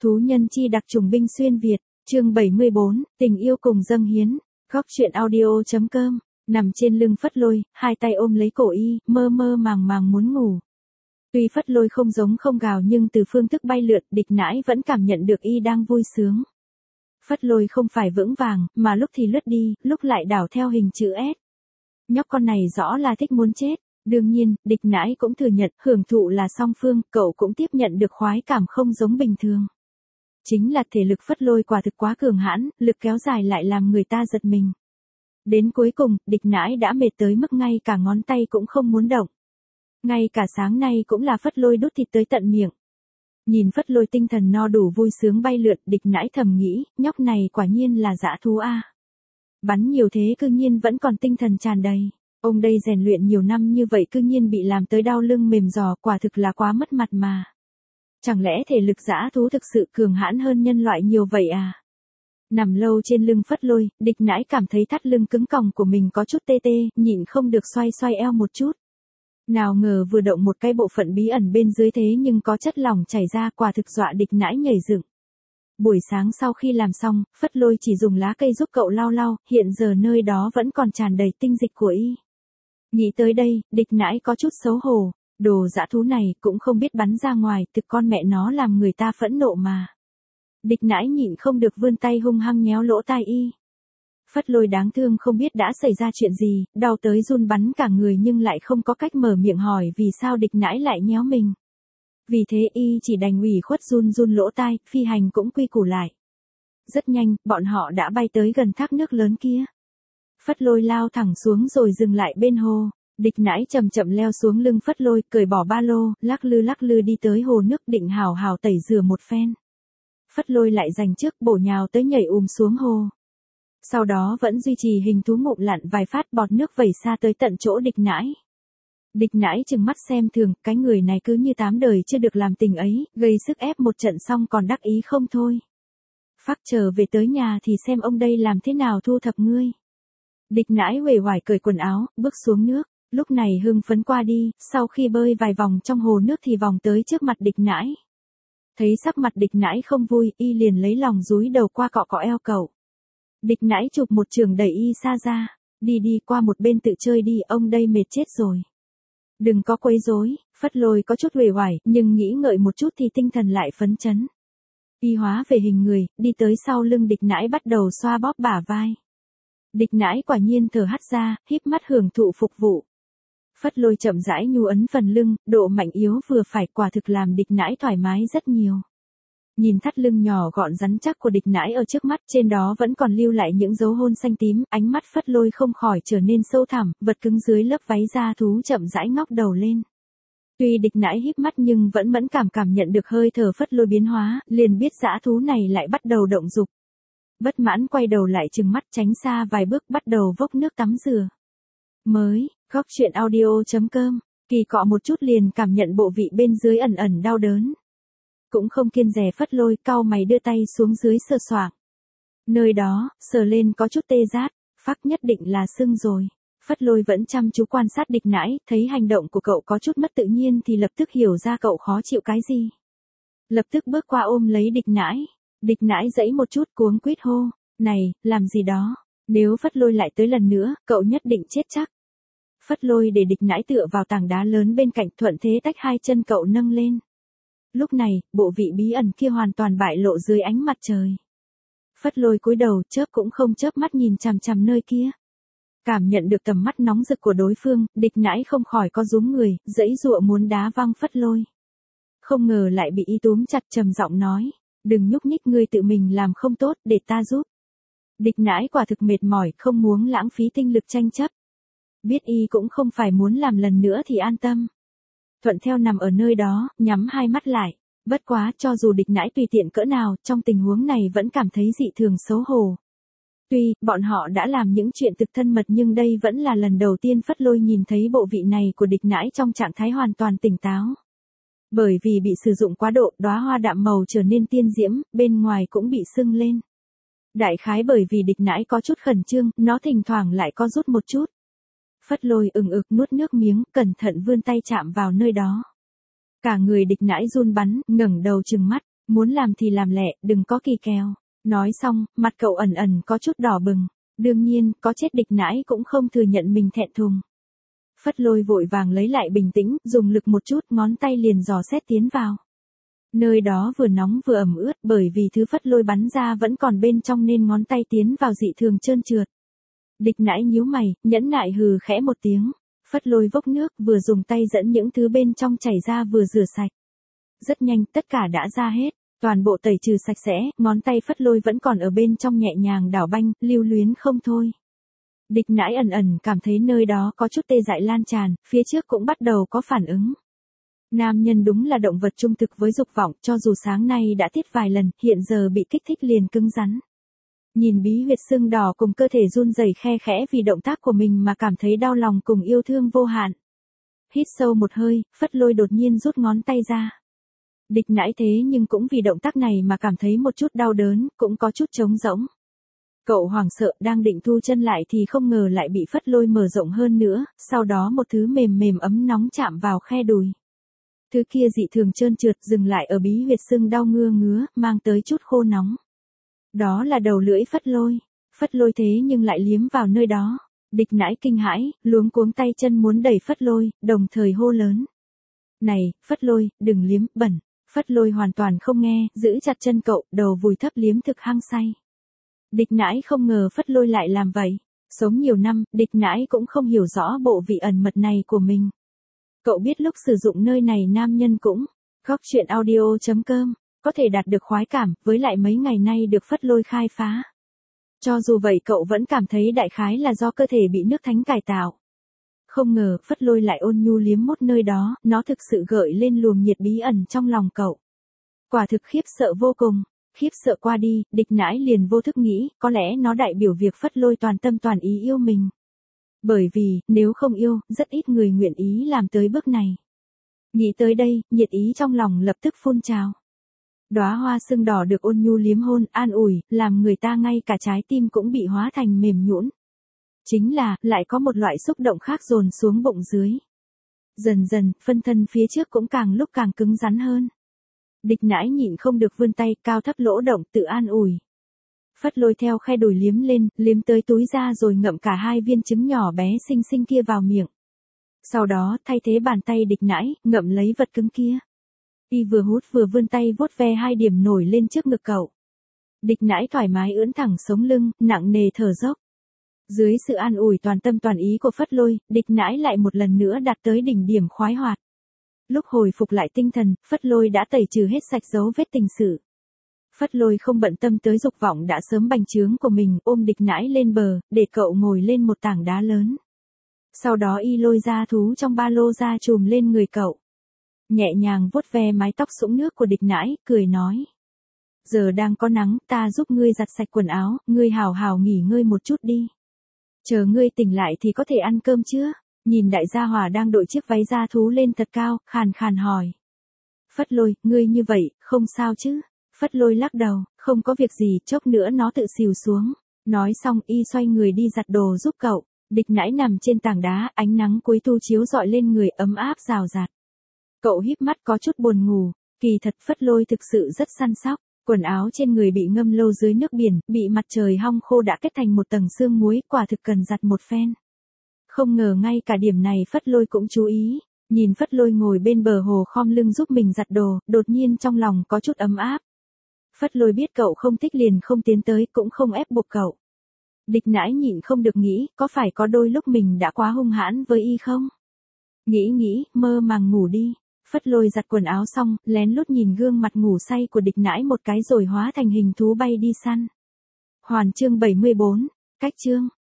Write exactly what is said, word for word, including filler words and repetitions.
Thú nhân chi đặc trùng binh xuyên Việt, chương bảy mươi bốn, tình yêu cùng dâng hiến, góc truyện audio.com, nằm trên lưng Phất Lôi, hai tay ôm lấy cổ y, mơ mơ màng màng muốn ngủ. Tuy Phất Lôi không giống không gào nhưng từ phương thức bay lượn, địch nãi vẫn cảm nhận được y đang vui sướng. Phất Lôi không phải vững vàng, mà lúc thì lướt đi, lúc lại đảo theo hình chữ S. Nhóc con này rõ là thích muốn chết. Đương nhiên, địch nãi cũng thừa nhận, hưởng thụ là song phương, cậu cũng tiếp nhận được khoái cảm không giống bình thường. Chính là thể lực Phất Lôi quả thực quá cường hãn, lực kéo dài lại làm người ta giật mình. Đến cuối cùng, địch nãi đã mệt tới mức ngay cả ngón tay cũng không muốn động. Ngay cả sáng nay cũng là Phất Lôi đút thịt tới tận miệng. Nhìn Phất Lôi tinh thần no đủ vui sướng bay lượn, địch nãi thầm nghĩ, nhóc này quả nhiên là dã thú a. Bắn nhiều thế cư nhiên vẫn còn tinh thần tràn đầy. Ông đây rèn luyện nhiều năm như vậy cư nhiên bị làm tới đau lưng mềm giò, quả thực là quá mất mặt mà. Chẳng lẽ thể lực dã thú thực sự cường hãn hơn nhân loại nhiều vậy à? Nằm lâu trên lưng Phất Lôi, địch nãi cảm thấy thắt lưng cứng còng của mình có chút tê tê, nhịn không được xoay xoay eo một chút. Nào ngờ vừa động một cái bộ phận bí ẩn bên dưới thế nhưng có chất lỏng chảy ra, quả thực dọa địch nãi nhảy dựng. Buổi sáng sau khi làm xong, Phất Lôi chỉ dùng lá cây giúp cậu lau lau, hiện giờ nơi đó vẫn còn tràn đầy tinh dịch của y. Nghĩ tới đây, địch nãi có chút xấu hổ, đồ dã thú này cũng không biết bắn ra ngoài, thực con mẹ nó làm người ta phẫn nộ mà. Địch nãi nhịn không được vươn tay hung hăng nhéo lỗ tai y. Phất Lôi đáng thương không biết đã xảy ra chuyện gì, đau tới run bắn cả người nhưng lại không có cách mở miệng hỏi vì sao địch nãi lại nhéo mình. Vì thế y chỉ đành ủy khuất run run lỗ tai, phi hành cũng quy củ lại. Rất nhanh, bọn họ đã bay tới gần thác nước lớn kia. Phất Lôi lao thẳng xuống rồi dừng lại bên hồ. Địch nãi chậm chậm leo xuống lưng Phất Lôi, cởi bỏ ba lô, lắc lư lắc lư đi tới hồ nước định hào hào tẩy rửa một phen. Phất Lôi lại giành trước bổ nhào tới nhảy ùm xuống hồ. Sau đó vẫn duy trì hình thú ngụm lặn vài phát, bọt nước vẩy xa tới tận chỗ địch nãi. Địch nãi chừng mắt xem thường, cái người này cứ như tám đời chưa được làm tình ấy, gây sức ép một trận xong còn đắc ý không thôi. Phác trở về tới nhà thì xem ông đây làm thế nào thu thập ngươi. Địch nãi uể oải cởi quần áo, bước xuống nước, lúc này hưng phấn qua đi, sau khi bơi vài vòng trong hồ nước thì vòng tới trước mặt địch nãi. Thấy sắc mặt địch nãi không vui, y liền lấy lòng dúi đầu qua cọ cọ eo cậu. Địch nãi chụp một trường đẩy y xa ra, đi đi qua một bên tự chơi đi, ông đây mệt chết rồi. Đừng có quấy rối. Phất Lôi có chút uể oải, nhưng nghĩ ngợi một chút thì tinh thần lại phấn chấn. Y hóa về hình người, đi tới sau lưng địch nãi bắt đầu xoa bóp bả vai. Địch nãi quả nhiên thở hắt ra, híp mắt hưởng thụ phục vụ. Phất Lôi chậm rãi nhu ấn phần lưng, độ mạnh yếu vừa phải, quả thực làm địch nãi thoải mái rất nhiều. Nhìn thắt lưng nhỏ gọn rắn chắc của địch nãi ở trước mắt, trên đó vẫn còn lưu lại những dấu hôn xanh tím, ánh mắt Phất Lôi không khỏi trở nên sâu thẳm, vật cứng dưới lớp váy da thú chậm rãi ngóc đầu lên. Tuy địch nãi híp mắt nhưng vẫn mẫn cảm cảm nhận được hơi thở Phất Lôi biến hóa, liền biết dã thú này lại bắt đầu động dục. Bất mãn quay đầu lại trừng mắt tránh xa vài bước, bắt đầu vốc nước tắm rửa. Mới, góc truyện audio.com, kỳ cọ một chút liền cảm nhận bộ vị bên dưới ẩn ẩn đau đớn. Cũng không kiêng dè Phất Lôi, cau mày đưa tay xuống dưới sờ soạng. Nơi đó, sờ lên có chút tê rát, phác nhất định là sưng rồi. Phất Lôi vẫn chăm chú quan sát địch nãi, thấy hành động của cậu có chút mất tự nhiên thì lập tức hiểu ra cậu khó chịu cái gì. Lập tức bước qua ôm lấy địch nãi. Địch nãi dãy một chút cuống quýt hô, này, làm gì đó, nếu Phất Lôi lại tới lần nữa, cậu nhất định chết chắc. Phất Lôi để địch nãi tựa vào tảng đá lớn bên cạnh, thuận thế tách hai chân cậu nâng lên. Lúc này, bộ vị bí ẩn kia hoàn toàn bại lộ dưới ánh mặt trời. Phất Lôi cúi đầu, chớp cũng không chớp mắt nhìn chằm chằm nơi kia. Cảm nhận được tầm mắt nóng rực của đối phương, địch nãi không khỏi co rúm người, giãy giụa muốn đá văng Phất Lôi. Không ngờ lại bị y túm chặt, trầm giọng nói, đừng nhúc nhích, ngươi tự mình làm không tốt, để ta giúp. Địch nãi quả thực mệt mỏi, không muốn lãng phí tinh lực tranh chấp. Biết y cũng không phải muốn làm lần nữa thì an tâm. Thuận theo nằm ở nơi đó, nhắm hai mắt lại. Bất quá, cho dù địch nãi tùy tiện cỡ nào, trong tình huống này vẫn cảm thấy dị thường xấu hổ. Tuy, bọn họ đã làm những chuyện thực thân mật nhưng đây vẫn là lần đầu tiên Phất Lôi nhìn thấy bộ vị này của địch nãi trong trạng thái hoàn toàn tỉnh táo. Bởi vì bị sử dụng quá độ, đóa hoa đạm màu trở nên tiên diễm, bên ngoài cũng bị sưng lên. Đại khái bởi vì địch nãi có chút khẩn trương, nó thỉnh thoảng lại co rút một chút. Phất Lôi ừng ực nuốt nước miếng, cẩn thận vươn tay chạm vào nơi đó. Cả người địch nãi run bắn, ngẩng đầu trừng mắt, Muốn làm thì làm lẹ, đừng có kỳ kèo. Nói xong, mặt cậu ẩn ẩn có chút đỏ bừng. Đương nhiên, có chết Địch Nãi cũng không thừa nhận mình thẹn thùng. Phất Lôi vội vàng lấy lại bình tĩnh, dùng lực một chút, ngón tay liền dò xét tiến vào. Nơi đó vừa nóng vừa ẩm ướt, bởi vì thứ Phất Lôi bắn ra vẫn còn bên trong nên ngón tay tiến vào dị thường trơn trượt. Địch Nãi nhíu mày, nhẫn nại hừ khẽ một tiếng. Phất Lôi vốc nước, vừa dùng tay dẫn những thứ bên trong chảy ra vừa rửa sạch. Rất nhanh, tất cả đã ra hết. Toàn bộ tẩy trừ sạch sẽ, ngón tay Phất Lôi vẫn còn ở bên trong nhẹ nhàng đảo banh, lưu luyến không thôi. Địch Nãi ẩn ẩn cảm thấy nơi đó có chút tê dại lan tràn, phía trước cũng bắt đầu có phản ứng. Nam nhân đúng là động vật trung thực với dục vọng, cho dù sáng nay đã tiết vài lần, hiện giờ bị kích thích liền cứng rắn. Nhìn bí huyệt sưng đỏ cùng cơ thể run rẩy khe khẽ vì động tác của mình mà cảm thấy đau lòng cùng yêu thương vô hạn. Hít sâu một hơi, Phất Lôi đột nhiên rút ngón tay ra. Địch Nãi thế nhưng cũng vì động tác này mà cảm thấy một chút đau đớn, cũng có chút trống rỗng. Cậu hoảng sợ đang định thu chân lại thì không ngờ lại bị Phất Lôi mở rộng hơn nữa, sau đó một thứ mềm mềm ấm nóng chạm vào khe đùi. Thứ kia dị thường trơn trượt dừng lại ở bí huyệt sưng đau ngưa ngứa, mang tới chút khô nóng. Đó là đầu lưỡi Phất Lôi. Phất Lôi thế nhưng lại liếm vào nơi đó. Địch Nãi kinh hãi, luống cuống tay chân muốn đẩy Phất Lôi, đồng thời hô lớn. Này, Phất Lôi, đừng liếm, bẩn. Phất Lôi hoàn toàn không nghe, giữ chặt chân cậu, đầu vùi thấp liếm thực hăng say. Địch Nãi không ngờ Phất Lôi lại làm vậy. Sống nhiều năm, Địch Nãi cũng không hiểu rõ bộ vị ẩn mật này của mình. Cậu biết lúc sử dụng nơi này nam nhân cũng. Góc truyện audio chấm com có thể đạt được khoái cảm, với lại mấy ngày nay được Phất Lôi khai phá. Cho dù vậy cậu vẫn cảm thấy đại khái là do cơ thể bị nước thánh cải tạo. Không ngờ, Phất Lôi lại ôn nhu liếm mốt nơi đó, nó thực sự gợi lên luồng nhiệt bí ẩn trong lòng cậu. Quả thực khiếp sợ vô cùng. Khiếp sợ qua đi, Địch Nãi liền vô thức nghĩ, có lẽ nó đại biểu việc Phất Lôi toàn tâm toàn ý yêu mình. Bởi vì, nếu không yêu, rất ít người nguyện ý làm tới bước này. Nghĩ tới đây, nhiệt ý trong lòng lập tức phun trào. Đóa hoa sưng đỏ được ôn nhu liếm hôn, an ủi, làm người ta ngay cả trái tim cũng bị hóa thành mềm nhũn. Chính là, lại có một loại xúc động khác dồn xuống bụng dưới. Dần dần, phân thân phía trước cũng càng lúc càng cứng rắn hơn. Địch Nãi nhịn không được vươn tay, cao thấp lỗ động, tự an ủi. Phất Lôi theo khe đùi liếm lên, liếm tới túi ra rồi ngậm cả hai viên trứng nhỏ bé xinh xinh kia vào miệng. Sau đó, thay thế bàn tay Địch Nãi, ngậm lấy vật cứng kia. Y vừa hút vừa vươn tay vuốt ve hai điểm nổi lên trước ngực cậu. Địch Nãi thoải mái ưỡn thẳng sống lưng, nặng nề thở dốc. Dưới sự an ủi toàn tâm toàn ý của Phất Lôi, Địch Nãi lại một lần nữa đạt tới đỉnh điểm khoái hoạt. Lúc hồi phục lại tinh thần, Phất Lôi đã tẩy trừ hết sạch dấu vết tình sự. Phất Lôi không bận tâm tới dục vọng đã sớm bành trướng của mình, ôm Địch Nãi lên bờ, để cậu ngồi lên một tảng đá lớn. Sau đó y lôi ra thú trong ba lô ra chùm lên người cậu. Nhẹ nhàng vuốt ve mái tóc sũng nước của Địch Nãi, cười nói. Giờ đang có nắng, ta giúp ngươi giặt sạch quần áo, ngươi hào hào nghỉ ngơi một chút đi. Chờ ngươi tỉnh lại thì có thể ăn cơm chưa? Nhìn đại gia hỏa đang đội chiếc váy da thú lên thật cao, khàn khàn hỏi. Phất Lôi, ngươi như vậy, không sao chứ? Phất Lôi lắc đầu, không có việc gì, chốc nữa nó tự xìu xuống. Nói xong y xoay người đi giặt đồ giúp cậu. Địch Nãi nằm trên tảng đá, ánh nắng cuối thu chiếu rọi lên người ấm áp rào rạt. Cậu híp mắt có chút buồn ngủ, kỳ thật Phất Lôi thực sự rất săn sóc. Quần áo trên người bị ngâm lâu dưới nước biển, bị mặt trời hong khô đã kết thành một tầng sương muối, quả thực cần giặt một phen. Không ngờ ngay cả điểm này Phất Lôi cũng chú ý, nhìn Phất Lôi ngồi bên bờ hồ khom lưng giúp mình giặt đồ, đột nhiên trong lòng có chút ấm áp. Phất Lôi biết cậu không thích liền không tiến tới, cũng không ép buộc cậu. Địch Nãi nhịn không được nghĩ, có phải có đôi lúc mình đã quá hung hãn với y không? Nghĩ nghĩ, mơ màng ngủ đi. Phất Lôi giặt quần áo xong, lén lút nhìn gương mặt ngủ say của Địch Nãi một cái rồi hóa thành hình thú bay đi săn. Hoàn chương bảy mươi bốn, cách chương.